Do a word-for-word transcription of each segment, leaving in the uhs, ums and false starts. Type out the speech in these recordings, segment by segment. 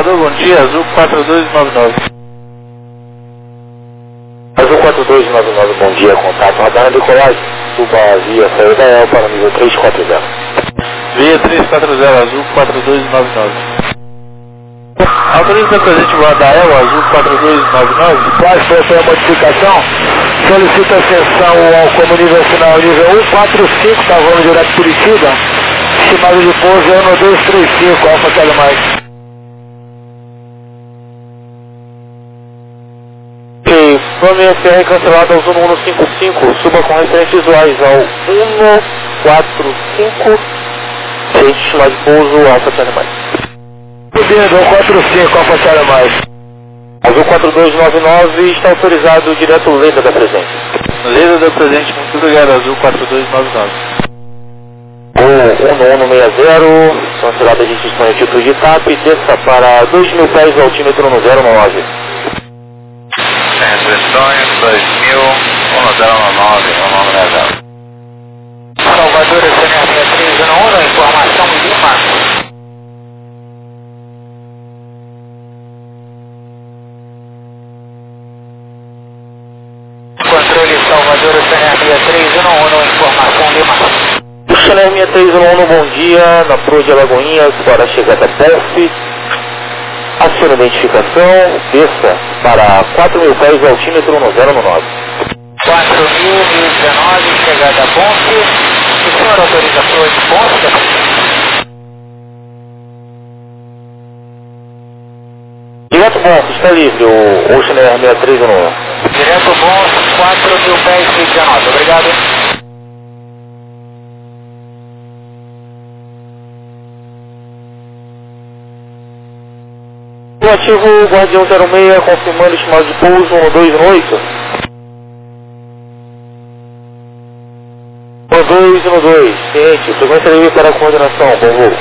Salvador, bom dia, Azul quatro dois nove nove. Azul quatro dois nove nove, bom dia, contato radar na decolagem, suba via saída L para nível três quatro zero. Via três quatro zero, Azul quatro dois nove nove. Autoriza presente voar da E L, Azul quatro dois nove nove. Qual foi a modificação? Solicita ascensão ao como nível final, nível um quatro cinco, tá voando direto Curitiba. Estimado de pouso é um dois três cinco, Alfa Kilo mais. Ok, nome F R cancelado ao Zona cento e cinquenta e cinco, suba com referentes visuais ao cento e quarenta e cinco, frente estimado de pouso, Alfa Kilo mais. Subindo, um quatro cinco, Alfa Kilo mais. Azul quatro dois nove nove está autorizado direto Leda da presente. Leda da presente, muito obrigado, Azul quatro dois nove nove. O um um sessenta, cancelada de disposição de título de T A P, desça para dois mil pés, altímetro no zero nove. Restrições dois mil, um zero nove, um nove zero. Salvador, C N R sessenta e três um um, informação Lima. Controle Salvador, C N R sessenta e três um um, informação Lima. C N R sessenta e três um um, bom dia, na Proa de Alagoinhas para a chegada P O F. Acione a identificação, desça para quatro mil pés, altímetro no zero nove. quatro mil e dezenove, chegada a Ponte. O senhor autoriza a Proa de Ponte? Direto Ponte, está livre, o Ocean Air sessenta e três um um. Direto Ponte, quatro mil pés e dezenove, obrigado. Ativo Guardião zero seis, confirmando estimado de pouso um dois um oito. um dois um dois, ciente, frequência livre para a coordenação, bom voo.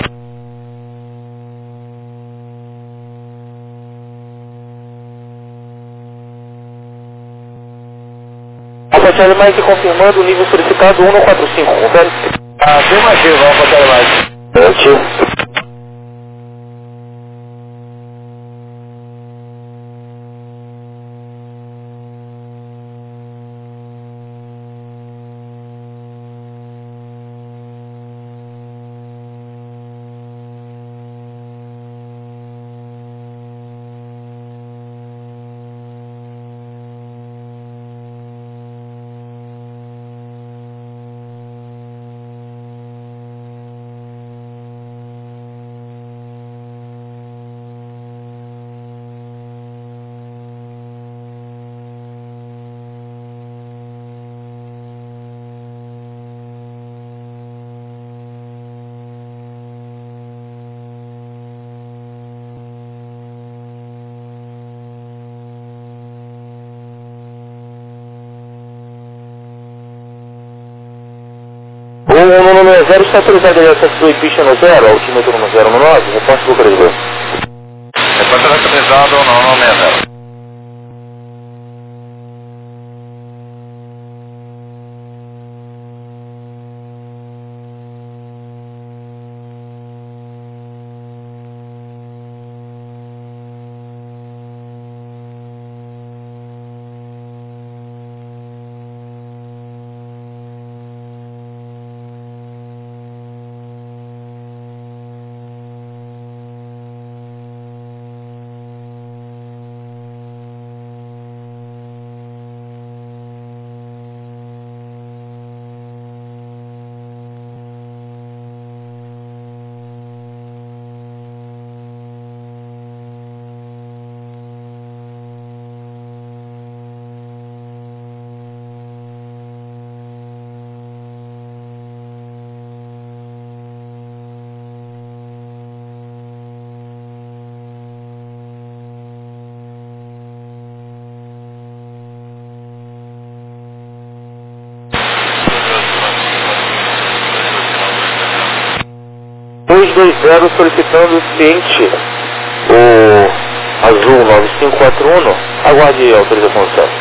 Alfa Charlie Mike confirmando o nível solicitado um quatro cinco, confere? Afirmativo, Alfa Charlie Mike. Ativo. O número zero está autorizado em acesso do pista no zero, altímetro no zero nove, reporte do operador. Reporte autorizado no sessenta e zero. dois dois zero solicitando o ciente, o Azul nove cinco quatro um, aguarde a autorização do céu.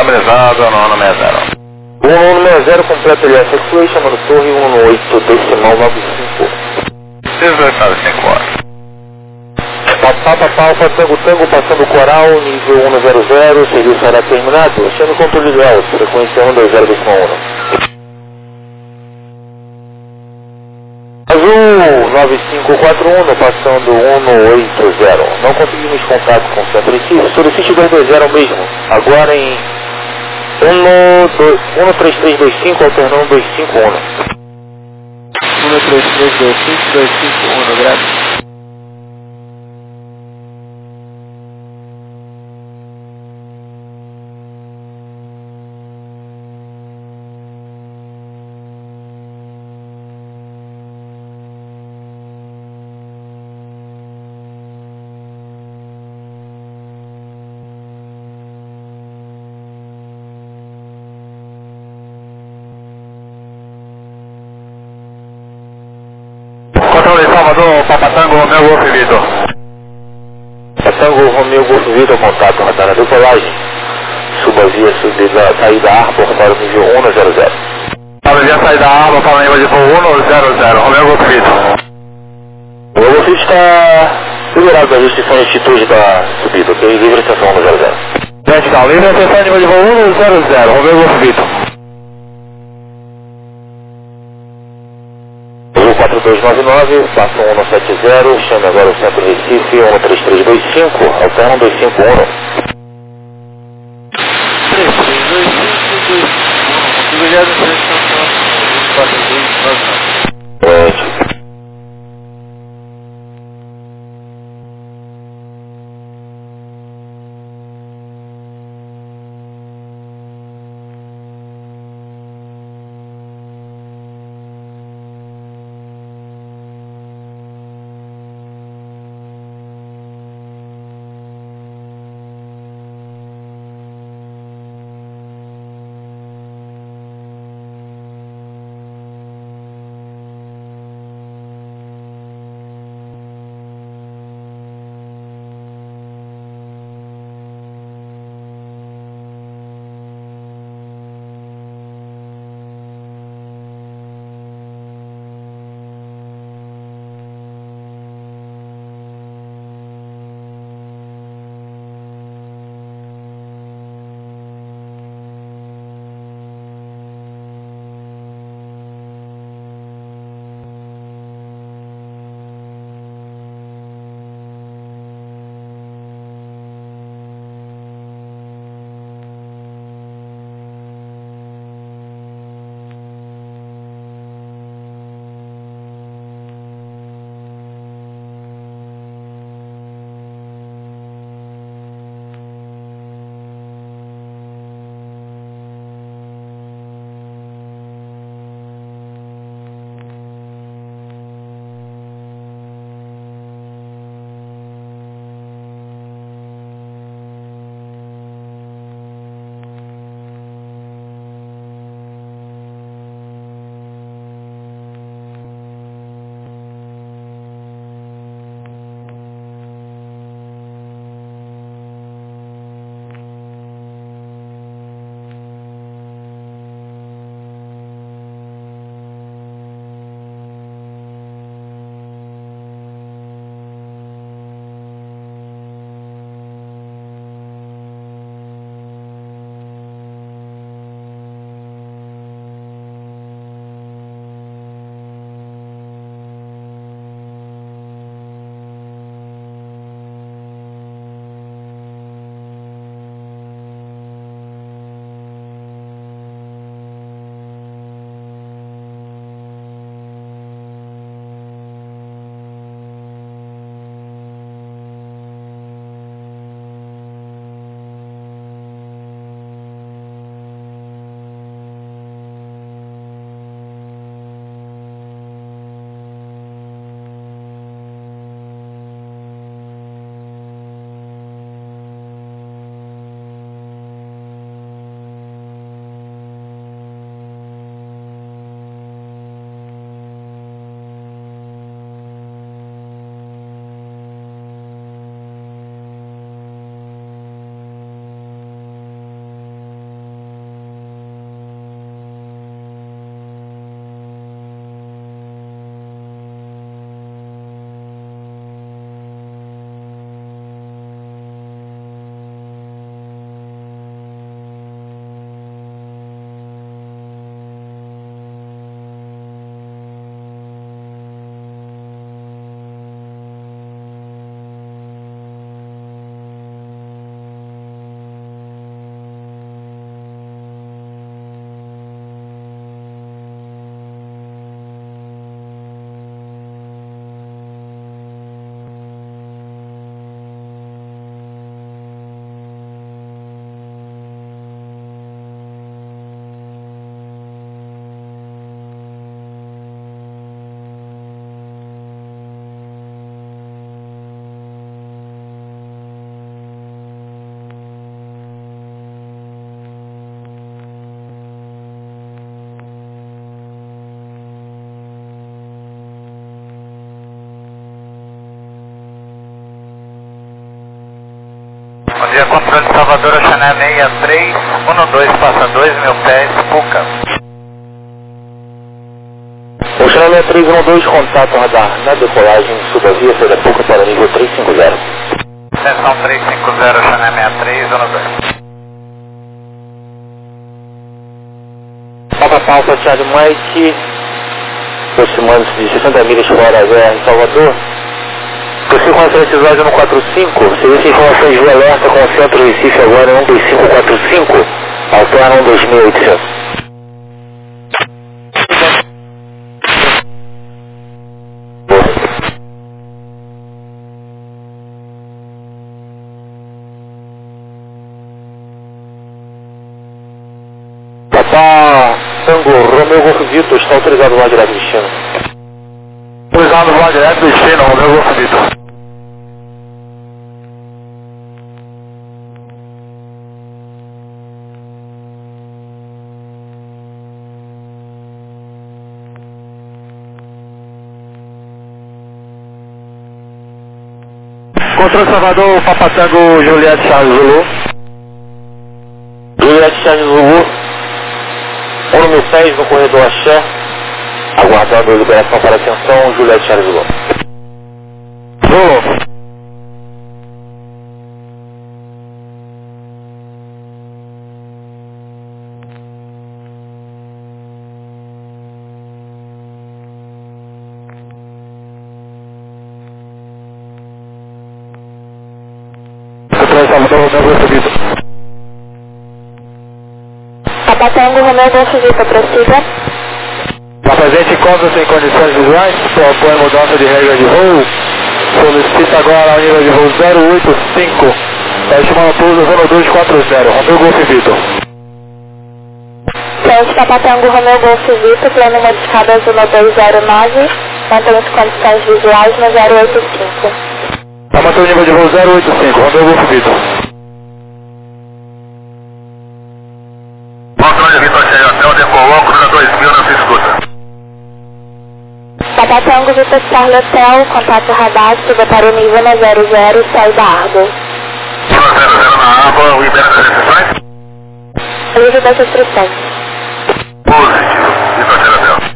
Estabilizado no um um seis zero. um um seis zero, completa L S Q, chamando torre um um oito, decimal nove cinco. dezoito cinco horas. Papá, papá, Alfa Tango Tango, passando o coral, nível um zero zero, serviço será terminado, achando controle de alto, frequência um dois zero decimal um. Azul nove cinco quatro um, passando um um oito zero. Não conseguimos contato com o centro de si, solicite dois dois zero mesmo. Agora em um três três dois cinco, alternando dois cinco um. um três três dois cinco dois cinco um, graças. Controle Salvador, Papa Tango, Romeu Golf Vitor. Papa Tango, Romeu Golf Vitor, contato, radar na decolagem. Suba via subida, saída Arbor para o nível um zero zero. Para via saída Arbor para o nível de voo um zero zero, Romeu Golf Vitor. O Golf Vitor está liberado da restrição de altitude da subida, ok? Livre extensão um zero zero. Vertical, livre extensão nível de voo um zero zero, Romeu Golf Vitor. quatro dois nove nove, passa um um sete zero, chame agora o centro Recife, um três três dois cinco, alterna um dois cinco um. três três dois cinco dois cinco um, obrigado pela atenção, quatro dois nove nove. É, dia, controle de Salvador, Oxané sessenta e três, um dois, passa dois mil pés, Puca. Oxané sessenta e três, um dois, contato radar na decolagem, suba via, saída Puca para nível trezentos e cinquenta. Extensão trezentos e cinquenta, Oxané sessenta e três, um dois. Papa Alfa, Charlie Mike, aproximando-se de sessenta milhas fora da em Salvador. Você com a precisagem no quatro cinco, serviço de informações de alerta com o centro Recife agora um dois cinco quatro cinco, alterna um dois mil e oitocentos. Papá Tango, Romeu Golfo Vitor, está autorizado lá direto destino. Autorizado lá direto destino, Romeu Golfo Vitor. Controle Salvador, Papa Tango, Juliette Charles Zulu. Juliette Charles Zulu, um mil pés no corredor Axé, aguardando a liberação para atenção, Juliette Charles Zulu. Zulu. Controle Salvador, Romeu Golfo Vitor. Papa Tango, Romeu Golfo Vitor, prossiga. Presente encontro sem condições visuais, propõe mudança de regra de voo. Solicita agora ao nível de voo zero oito cinco. Estimando pouso zero dois quatro zero, Romeu Golfo Vitor. Frente Papa Tango, Romeu Golfo Vitor, plano modificado azul no dois zero nove, mantém as condições visuais no zero oito cinco. Vai manter o nível de voo zero oito cinco, Romeu Golfo Vitor. Controle Vitor Cheio Hotel, decolou, cruza dois mil, não se escuta. Papa Tango, Vitor Charlie Hotel, contato radar, suba para o nível no zero zero, sai da água. zero zero zero na água, libera das restrições? Livre das restrições. Positivo, Vitor Cheio Hotel.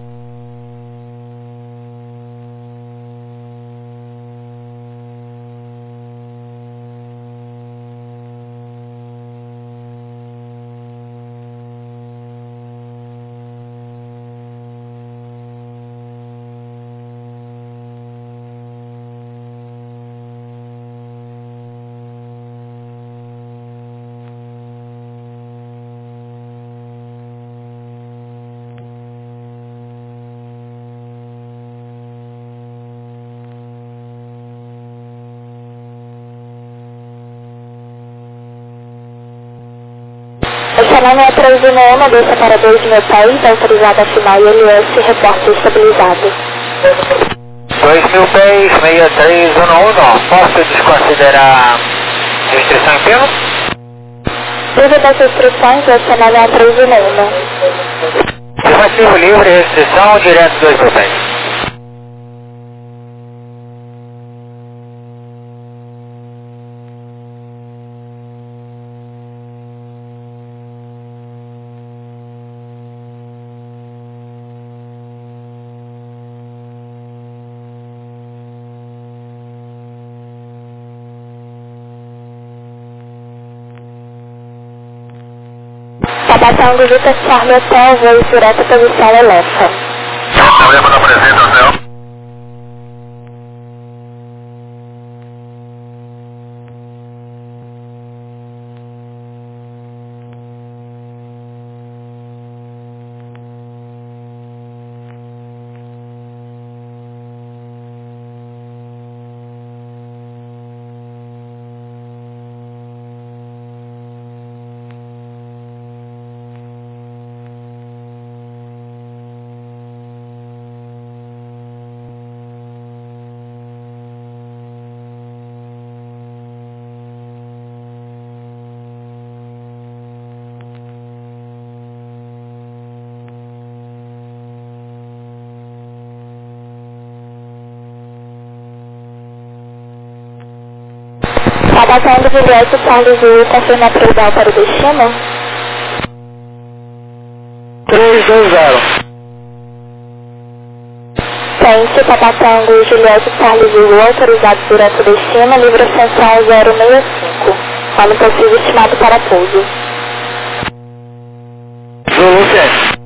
Oxané sessenta e três um um, desça para dois mil pés, autorizado a final I L S, reporte estabilizado. dois mil pés, sessenta e três um um, posso desconsiderar restrição em pelo? Livre das restrições, Oxané sessenta e três um um. Afirmativo livre, restrição, direto dois mil pés. Papa Tango, Vitor Charlie Hotel, voo direto posição Elefa. Problema da presença, Hotel. Tabatango Juliette Charlie Zulu, confirma previsão para o destino. três dois zero. Ciência, Tabatango Juliette Charlie Zulu, autorizado direto ao destino, livre ascensão zero seis cinco. Ano possível estimado para pouso. Zulu ciência.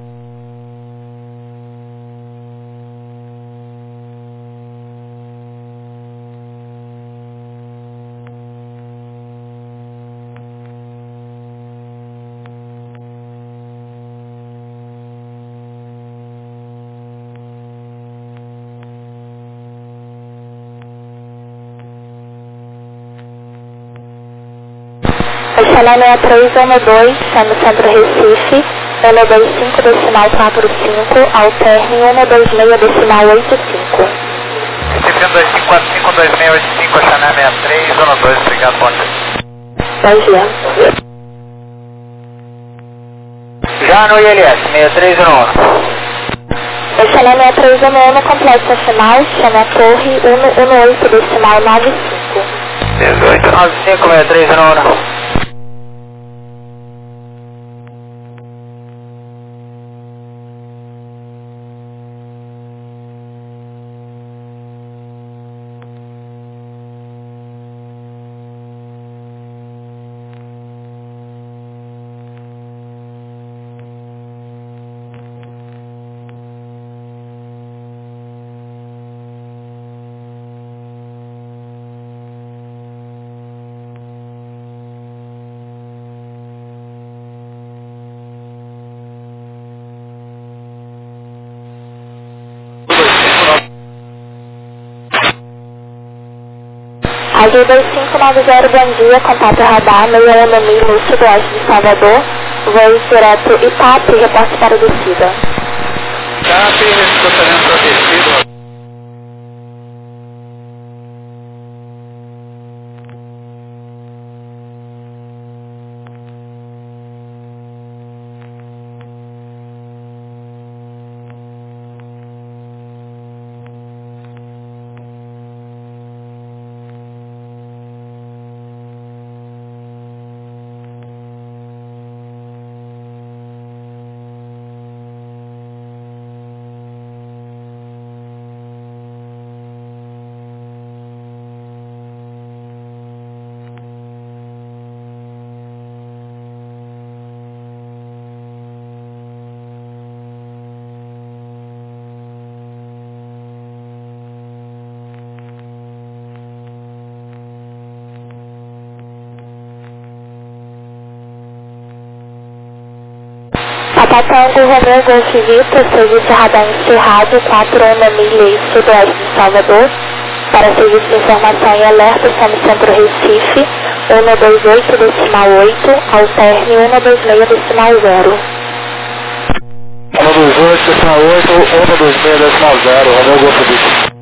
Canal seis três um dois, sendo centro Recife, um dois cinco decimal quatro cinco, alterne um dois seis decimal oito cinco. Recife um dois cinco quatro cinco, dois seis oito cinco, Chanel seis três um dois, obrigado, bom dia. Bom dia. Já no I L S, seis três um um. Chanel seis três um um, complexo final, chama torre um um oito decimal nove cinco. dezoito nove cinco, seis três um um. Rádio dois cinco nove zero, bom dia, contato radar, meio um mil, no sudoeste de Salvador, voo direto Itape, reporte para descida. Já tem desplazamento para descida. Tabatango Romeu Golf Vita, serviço radar encerrado, quatro um milhas sudoeste de Salvador, para serviço de informação e alerta, somos centro Recife, um dois oito decimal oito, alterne um dois seis decimal zero. um dois oito decimal oito, um dois seis decimal zero, Romeu Golf Vita.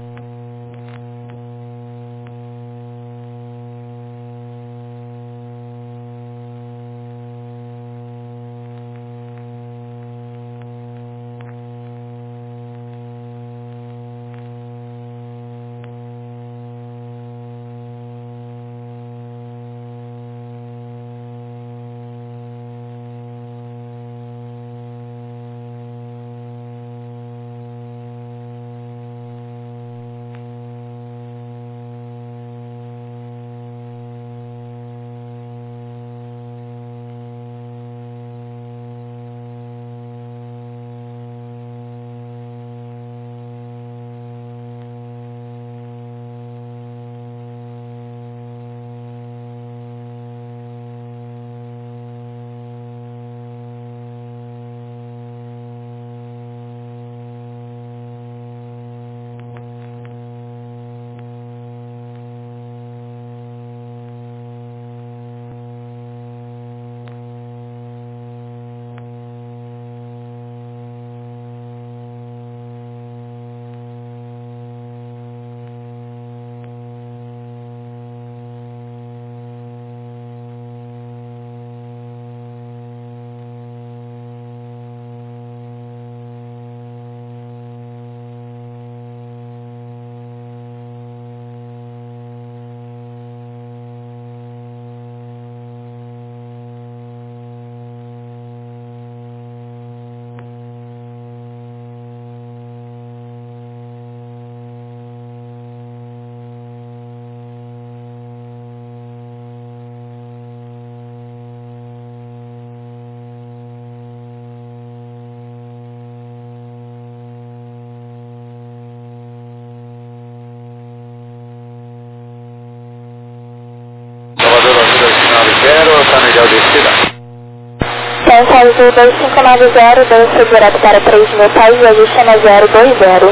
Azul dois cinco nove zero, dança direto para três mil pés e ajuste na zero dois zero.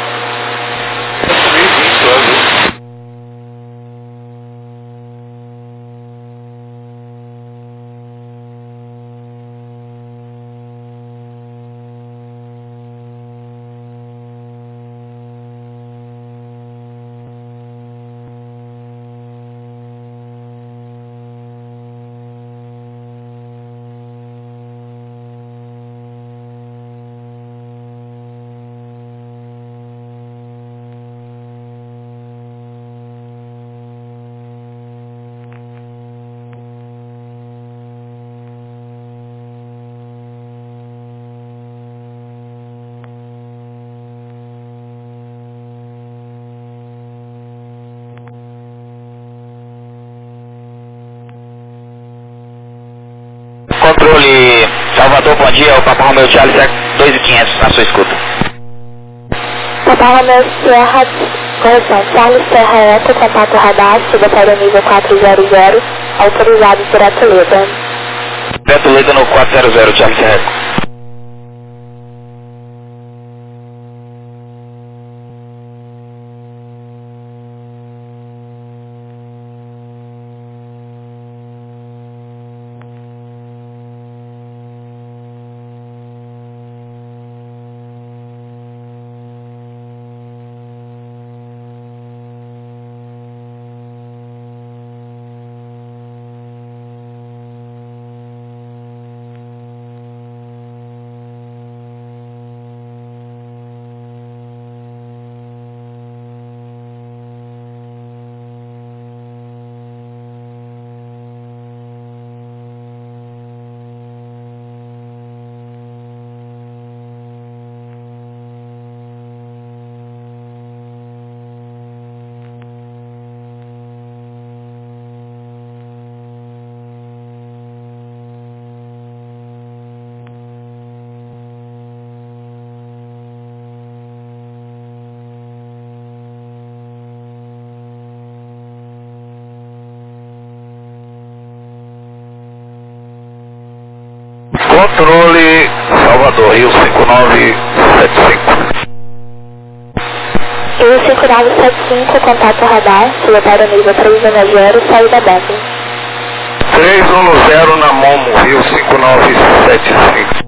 Controle Salvador, bom dia, o Papa Romeo Charlie dois mil e quinhentos na sua escuta. Papa Romeo Sierra, correção, Charlie Serra Eco, contato radar, suba para o nível quatrocentos, autorizado por Atuleda. Atuleda no quatrocentos, Charlie Serra Eco. Controle Salvador, Rio cinco nove sete cinco. Rio cinco nove sete cinco, contato radar, suba para o nível trezentos, saída B E M. trezentos na Momo, Rio cinco nove sete cinco.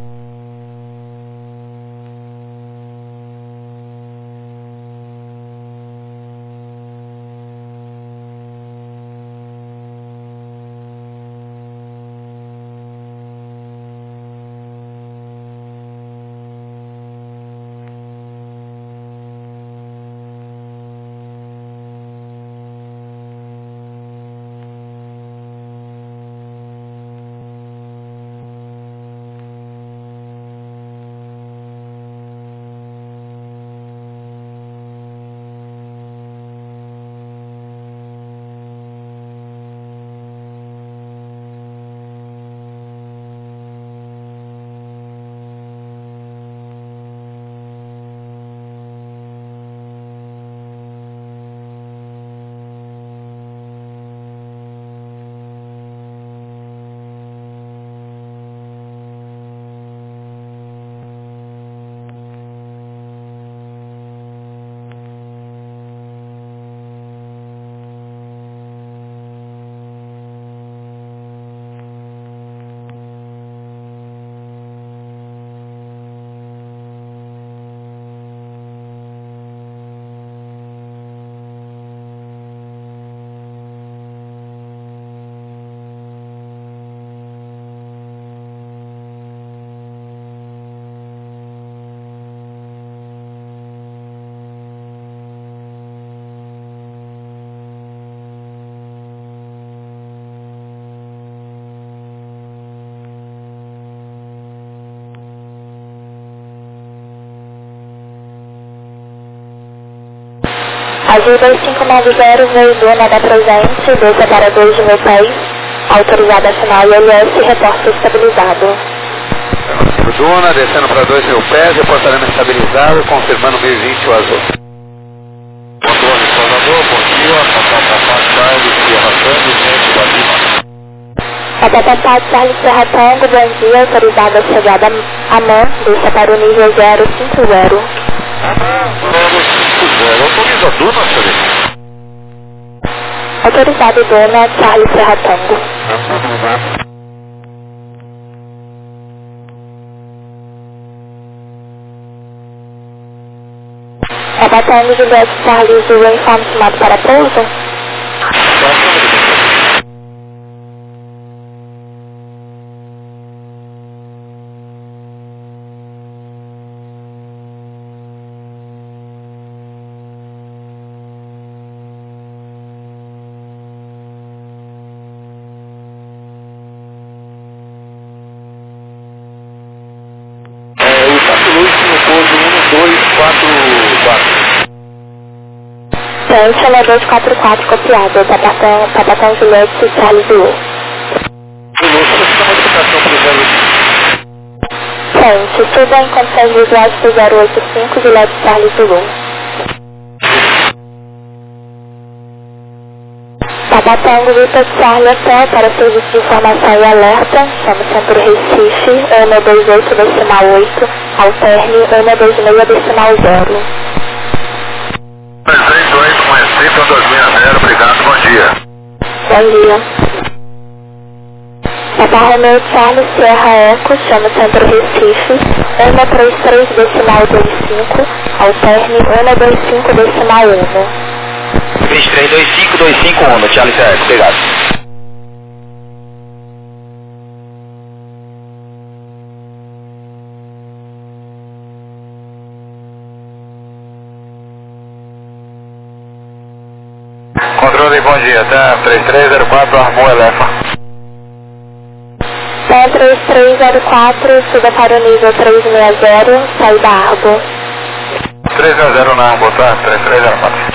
Azul dois cinco nove zero, veio Duna da presente, dois separadores de meu país, autorizada a final I L S, reporte estabilizado. Duna, descendo para dois mil pés, reportaremos estabilizado, confirmando mil e vinte o azul. Controle Salvador, bom dia, Papá Papá Charlie, Sierra Santos, gente da Lima. Papapá, Charlie Serra Tango, bom dia, autorizada a chegada a mão, deixa para o nível zero cinco zero. zero cinco zero, autoriza a dona, senhor? Autorizado dona, Charlie Serra Tango. Papapá Tango, Juliette Charlie Zulu, informe chamado para pouso. Frente, L dois quatro quatro, copiado, Papatão, Papatão Juliette, Charlie Zulu. Frente, tudo em condições visuais do zero oito cinco, Juliette, Charlie Zulu. Papatão, Vitor, Charlie, até para serviço de informação e alerta, chama Centro Recife, um dois oito decimal oito, alterne um dois seis decimal zero. três dois um Recife, um dois seis zero, obrigado, bom dia. Bom dia. Papa Romeu Charlie Sierra Eco, chama Centro Recife, um três três decimal vinte e cinco, alterne um dois cinco decimal um. vinte e três, vinte e cinco, vinte e cinco, um, Charlie Sierra Eco, obrigado. Controle, bom dia, tá? três três zero quatro, armou Elefa. Tá, três três zero quatro, suba para o nível trezentos e sessenta, sai da Arbo. trezentos e sessenta na Arbo, tá? três três zero quatro.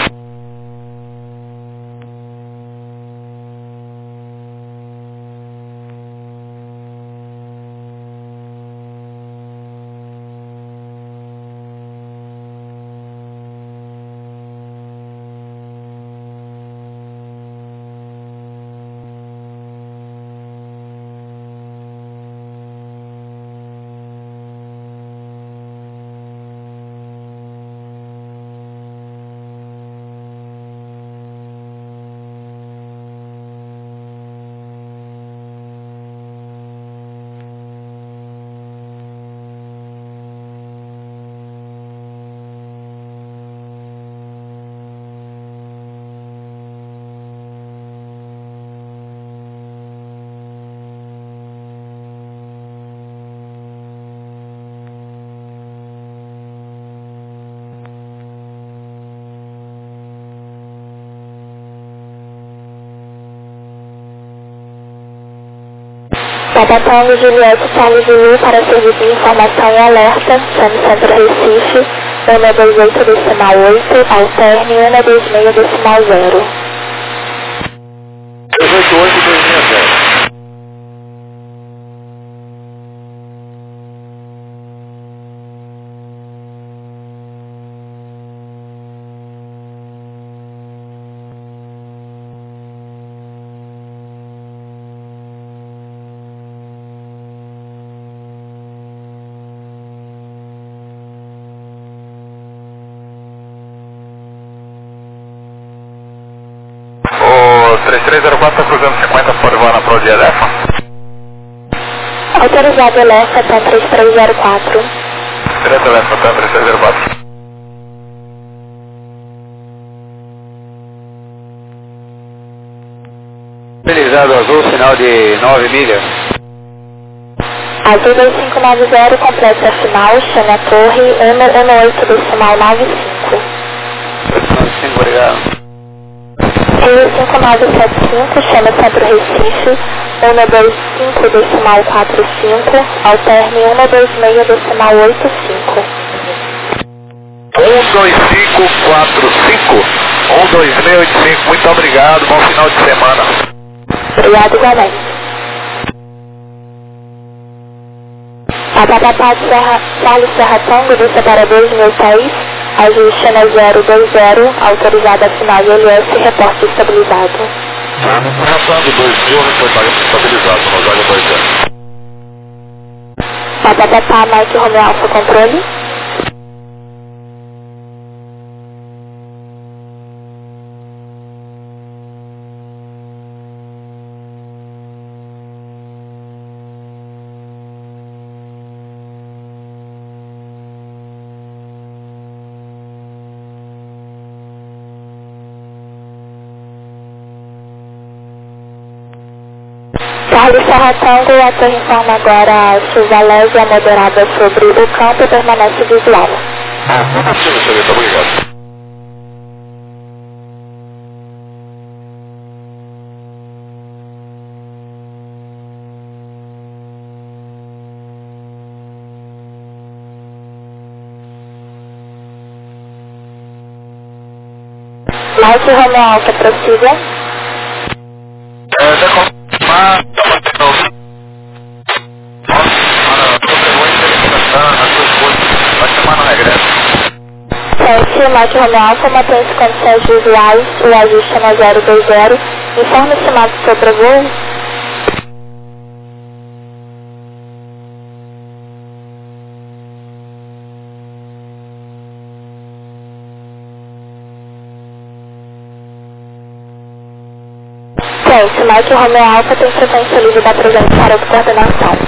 Papatão Juliette Charlie Zulu para serviço de informação e alerta, chame Centro Recife, um dois oito decimal oito, alterne um dois seis decimal zero. três oito oito, dois seis zero. três três zero quatro, está cruzando cinquenta, pode voar na prova de Elefa? Autorizado Elefa, tá três três zero quatro. Direto Elefa, tá três três zero quatro. Utilizado azul, sinal de nove milhas. Azul dois cinco nove zero, completa final, chame a torre, um oito decimal nove cinco. cinco, obrigado. Rio cinco nove sete cinco, chama Centro Recife, um dois cinco decimal quatro cinco, alterne um dois seis decimal oito cinco. um dois cinco quatro cinco, um dois seis oito cinco, muito obrigado, bom final de semana. Obrigado igualmente. Papapá Serra, Charlie Serra Tango, do separador de meu país, ajuste na zero dois zero, autorizada a final I L S, reporte estabilizado. Passando dois mil, reportagem estabilizado, Rosário dois zero. Papa Papa, Mike Romeo Alfa controle. Charlie Serra Tango, a torre informa agora a chuva leve e a moderada sobre o campo e permanece visual. Sim, senhorita, obrigado. Mike Romeo Alfa, prossiga. É, já confirmar, tá mantendo. Nossa, mano, eu tô pegando interpretação nas duas coisas. Vai chamar no regresso. sete, Mike Romeo Alfa, mantém-se condições visuais, o ajuste é no zero dois zero. Informe estimado sobre o voo. Gente, Mike Romeo Alfa tem frequência livre da presente para coordenação.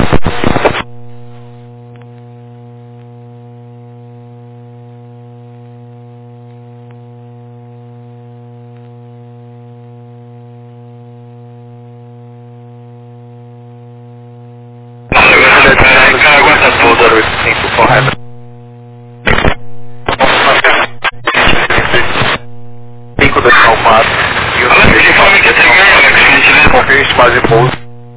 Aguenta tudo, zero oito cinco, correto. cinco decimal quatro. E o informe que tem ganho, né? Que a gente vê porque estimado de pouso.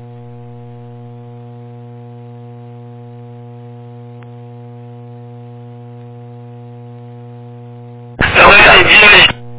Não entendi, né?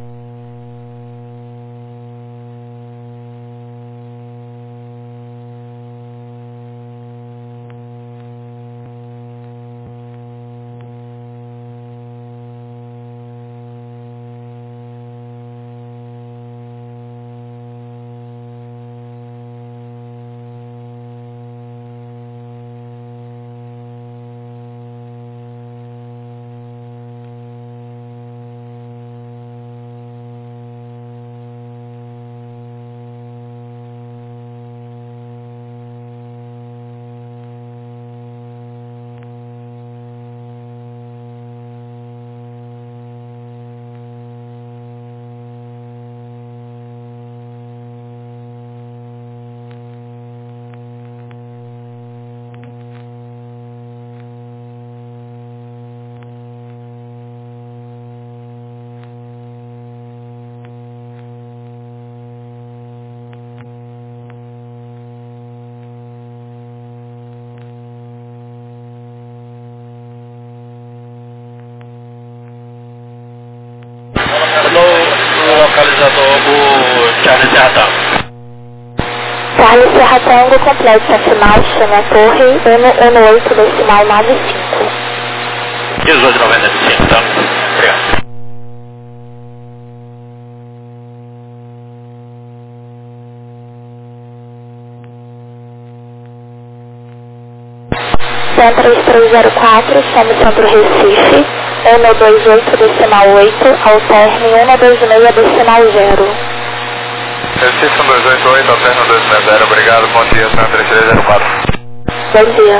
Localizador, o Charlie Serra Tango. Charlie Serra Tango, complete a final, chama a torre um um oito decimal nove cinco. dezoito noventa e cinco, tá? Obrigado. Centro três três zero quatro, chama Centro Recife, um dois oito decimal oito, alterne um dois seis decimal zero. Recife um dois oito oito, alterno dois seis zero, obrigado, bom dia, Centro três três zero quatro. Bom dia.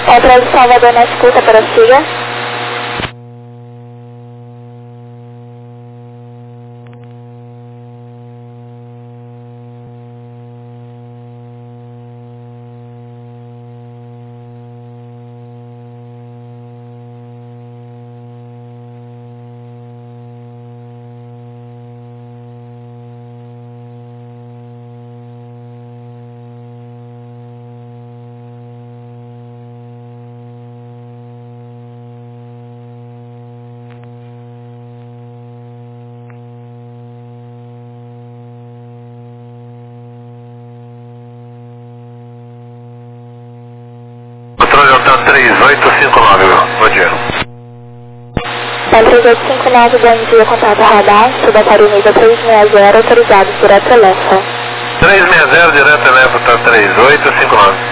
Atrás de Salvador na escuta para siga. Controle Delta três oito cinco nove, bom dia. três oito cinco nove, bom dia, contato radar, subatário nível três seis zero, autorizado direto Elefa. três seis zero, direto Elefa, tá três oito cinco nove.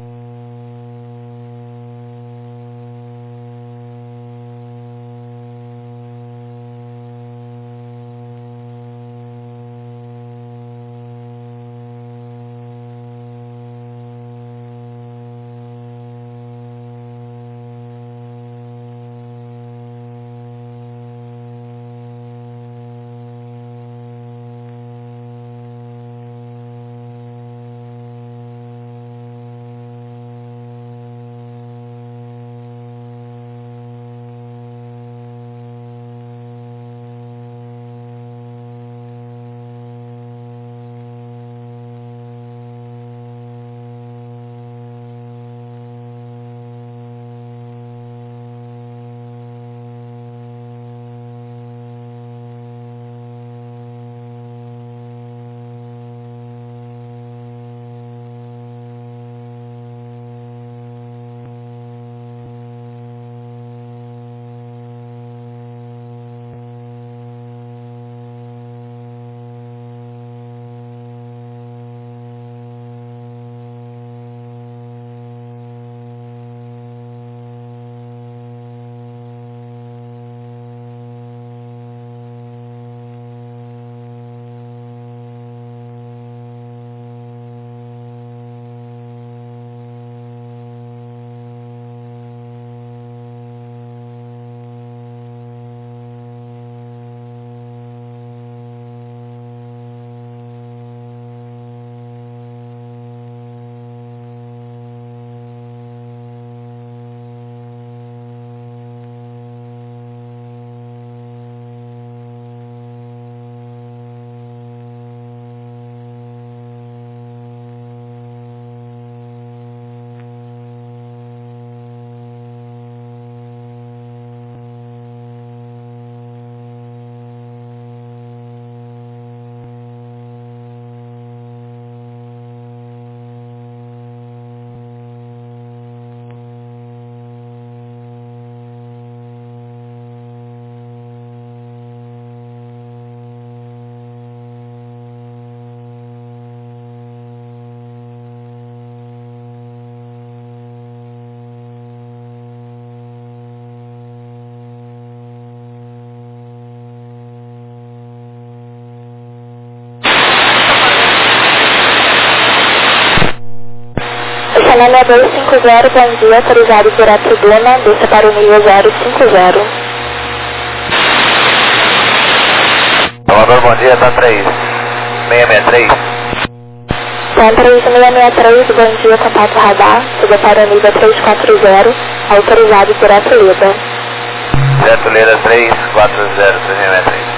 Canela dois cinco zero, bom dia, autorizado por a tribuna, desça para o nível zero cinco zero. Salvador, bom dia, tá três seis seis três. Tá três seis seis três, bom dia, contato radar, suba para o nível três quatro zero, autorizado por a Toledo. Direto Leda três quatro zero, três seis seis três.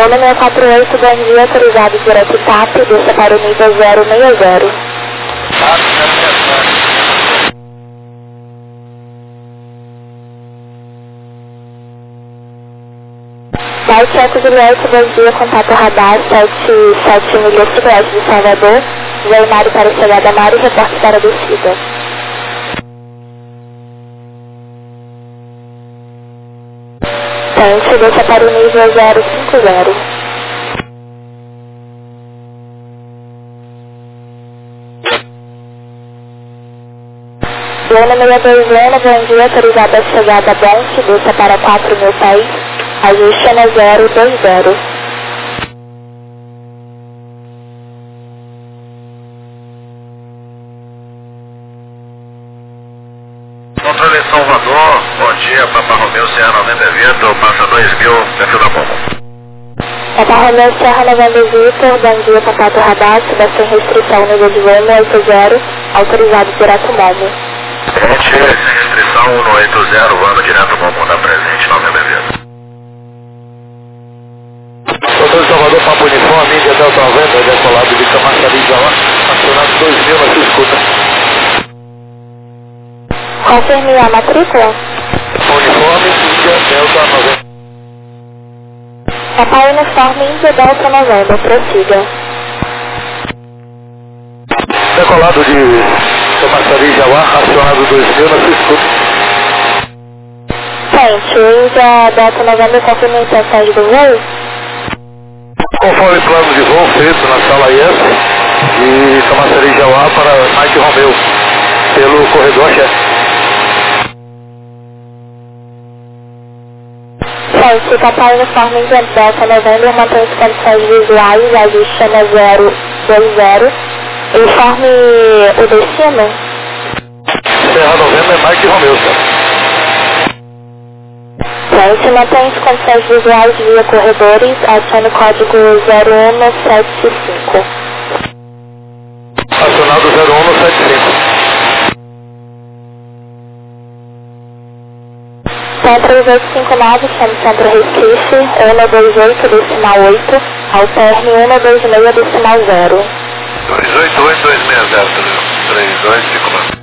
Gol seis quatro oito, bom dia, autorizado direto T A P, desça para o nível zero seis zero. Tá, tá, Mike Eco Juliette, bom dia, contato radar sete sete milhas sudoeste de Salvador, voo Mário para chegada Mário, reporte para a descida. Tente, desça para o nível zero cinco zero. Lona seis dois Lona, bom dia, autorizada a chegada Bonte, desça para quatro mil pés, ajuste na zero dois zero. Controle Salvador, bom dia, Papa Romeu, Serra noventa Vitor, passa dois mil, perfil da bomba. Papa Romeu, Serra noventa Vitor, bom dia, contato radar, suba sem restrição, nível de voo oito zero, autorizado direto móvel. Gente, sem restrição, no oito zero, vamos direto bomba, da presente, noventa Vitor. Controle Salvador, Papo Uniforme, Índia Delta noventa, decolado de Camaçari de Alá, acionado dois mil na sua escuta. Confirme a matrícula. Uniforme, Índia Delta noventa. Papai Uniforme, Índia Delta noventa, prossiga. Decolado de Camaçari de Alá, acionado dois mil na sua escuta. Gente, Índia Delta noventa, confirma a intenção do voo. Conforme plano de voo feito na sala I S de Camaçari de Alá para Mike Romeu, pelo corredor chefe. Gente, Papai Uniforme Índia Delta noventa, mantém as condições visuais, ajuste na zero dois zero. Informe o destino. Serra noventa é Mike Romeu, senhor. Gente, mantém as condições visuais via corredores, acione o código zero um sete cinco. Acionado zero um sete cinco. Então, três oito cinco nove, chame Centro Recife, um dois oito, decimal oito, alterne um dois seis, decimal zero. dois oito oito dois seis zero, três oito cinco nove.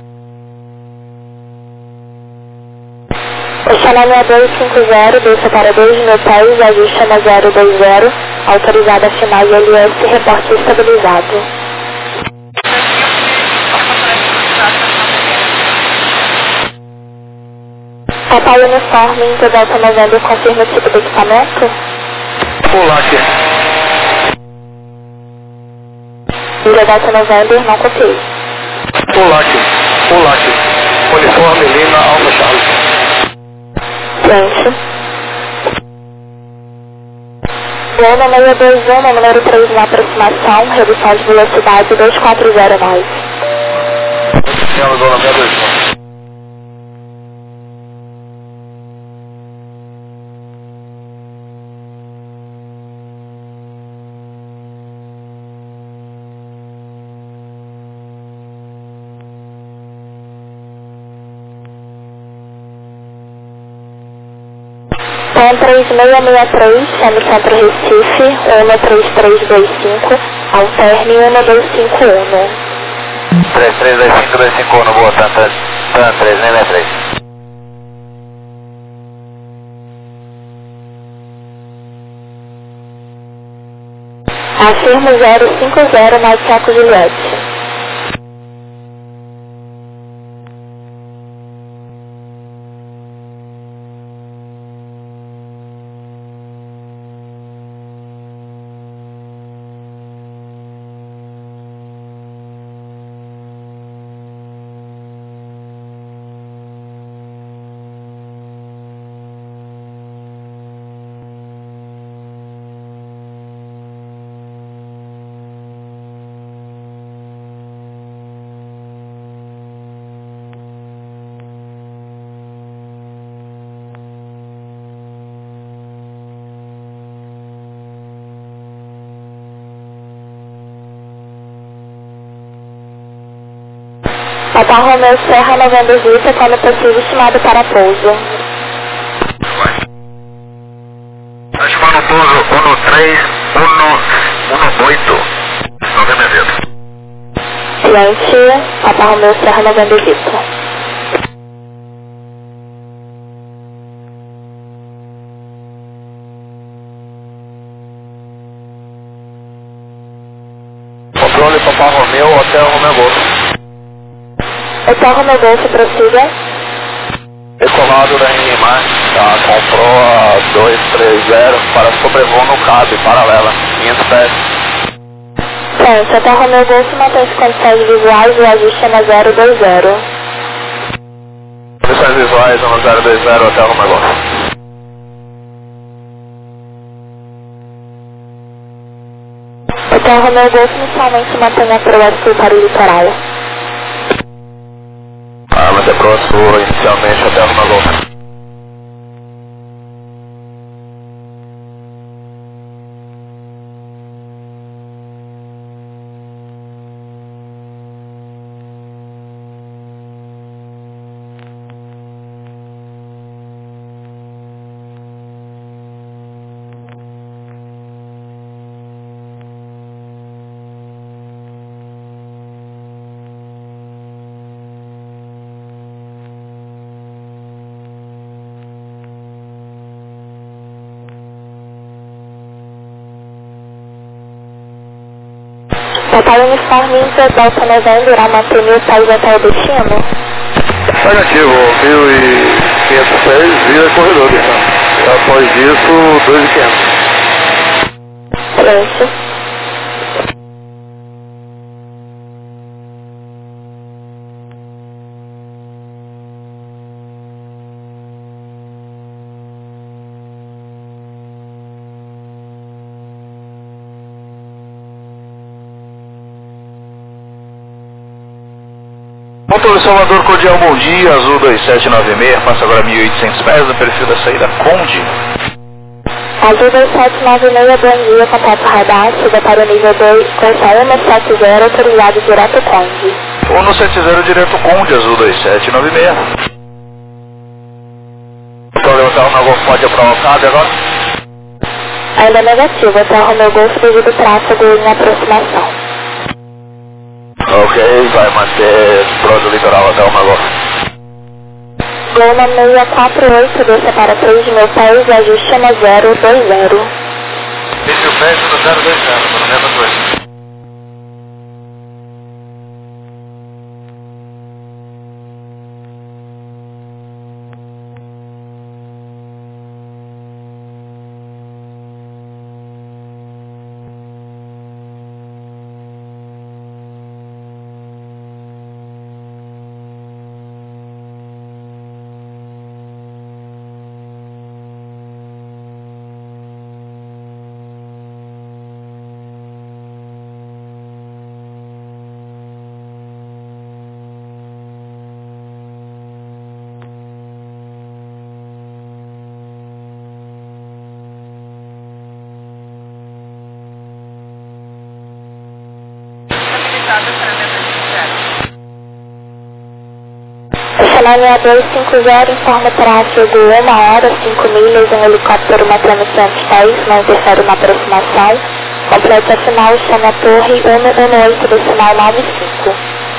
Oxalá dois cinco zero, desça para dois mil pés, ajuste na zero dois zero, autorizada a final I L S, reporte estabilizado. Papai Uniforme, Índia Delta noventa, confirma o tipo de equipamento? Polac. Índia Delta noventa, não copiei. Polac. Polac. Uniforme Lima Alfa Charlie. Gente. Lona seis dois um, número três na aproximação, redução de velocidade dois quatro zero nove. Senhora Dona seis dois um. Então, três seis seis três, chame Centro Recife, um três três dois cinco, alterne um dois cinco um. três três dois cinco dois cinco um, boa, TAM três seis seis três. Afirmo zero cinco zero, Mike Eco Juliette. Papai Romeu Serra noventa Vita, quando possível, estimado para pouso. Vai. Estimado pouso, um no três. três um um oito. noventa e oito. Silêncio, Papa Romeu Serra noventa e oito. Controle Papa Romeu, Hotel Romeu Golf. Hotel Romeu Golf, prossiga. Decolado da N M A, tá, comprou a dois três zero para sobrevoo no cabo, paralela, quinhentos pés. Silêncio, Hotel Romeu Golf mantém as condições visuais e o ajuste é na zero dois zero. Condições visuais no zero dois zero, Hotel Romeu Golf. Hotel Romeu Golf inicialmente mantém a proa sul para o litoral. Ah, mas é pro sul, inicialmente Hotel Romeu Golf. Total uniforme Índia Delta Novembro irá manter mil pés até o destino. Negativo, mil e quinhentos pés, vira corredor, então. E após isso, dois mil e quinhentos. Silêncio. Motor Salvador Cordial, bom dia, Azul dois sete nove seis, passa agora mil e oitocentos pés no perfil da saída Conde. Azul dois sete nove seis, bom dia, contato radar, siga para o nível dois, correção cento e setenta, autorizado direto Conde. cento e setenta direto Conde, Azul dois sete nove seis. Então, o Hotel Romeu Golf pode ir para o Alcade agora? Ainda negativo, Hotel Romeu Golf devido ao tráfego em aproximação. Ok, vai manter pro do litoral Hotel Romeu Golf. Loma seis quatro oito, desça para três mil pés e ajuste na zero dois zero. três mil pés no zero dois zero, noventa e dois. Estacionamento dois cinco zero, informa tráfego uma hora, cinco milhas, um helicóptero mantendo cem pés, não interfere na aproximação. Complete a final, chama a torre cento e dezenove, decimal nove cinco.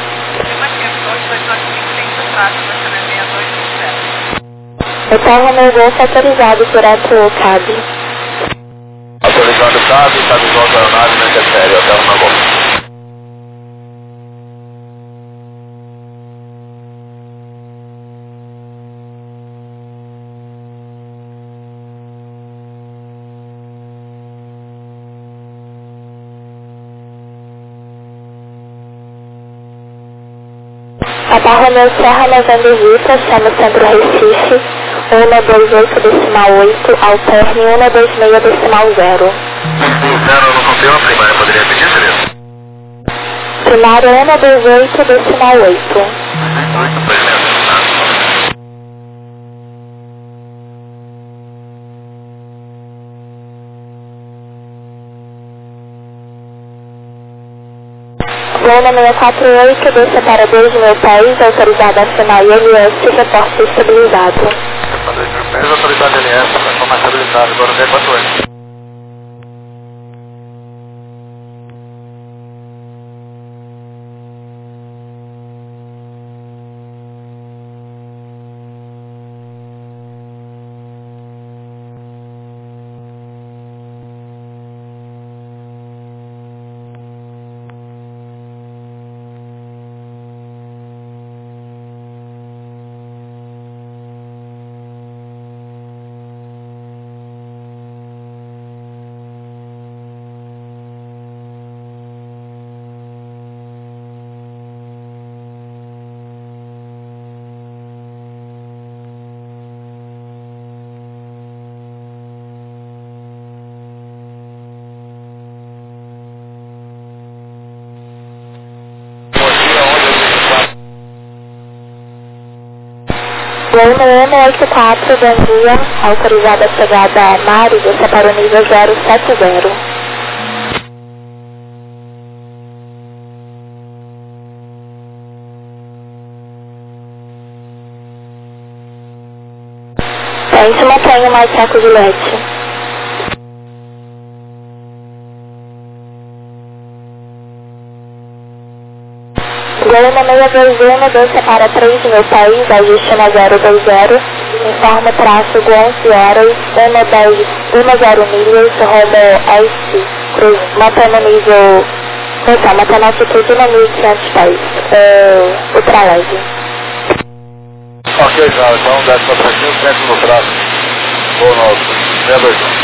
Hotel Romeu Golf autorizado direto ao C A B. Autorizado o C A B, está de volta a aeronave, não interfere, Hotel Romeu Golf. Papa Romeu Serra noventa Vita, chama Centro Recife, cento e vinte e oito decimal oito, alterne cento e vinte e seis decimal zero. Zero não confirma, primária, poderia pedir, Celeste? Primário cento e vinte e oito decimal oito. oito, pois mesmo, tá? Lona seis quatro oito, desça para dois mil pés, autorizado a assinar I L S, reporte estabilizado. Para dois mil pés, autorizado L S, transformar estabilizado, agora D quatro oito. Gol no um oito quatro, bom dia, autorizada a chegada a Mari, desça para o nível zero sete zero. Gente, mantenha mais saco de leite. Gol no seis dois um, desça para três mil pés, ajuste na zero dois zero, informa tráfego onze horas, um zero milhas, rumo oeste, cruz, mantendo nível, então, mantendo altitude no mil e quinhentos pés, é, ultraleve. Ok, João, então desce para aqui, centro no tráfego. Boa noite. seis dois um.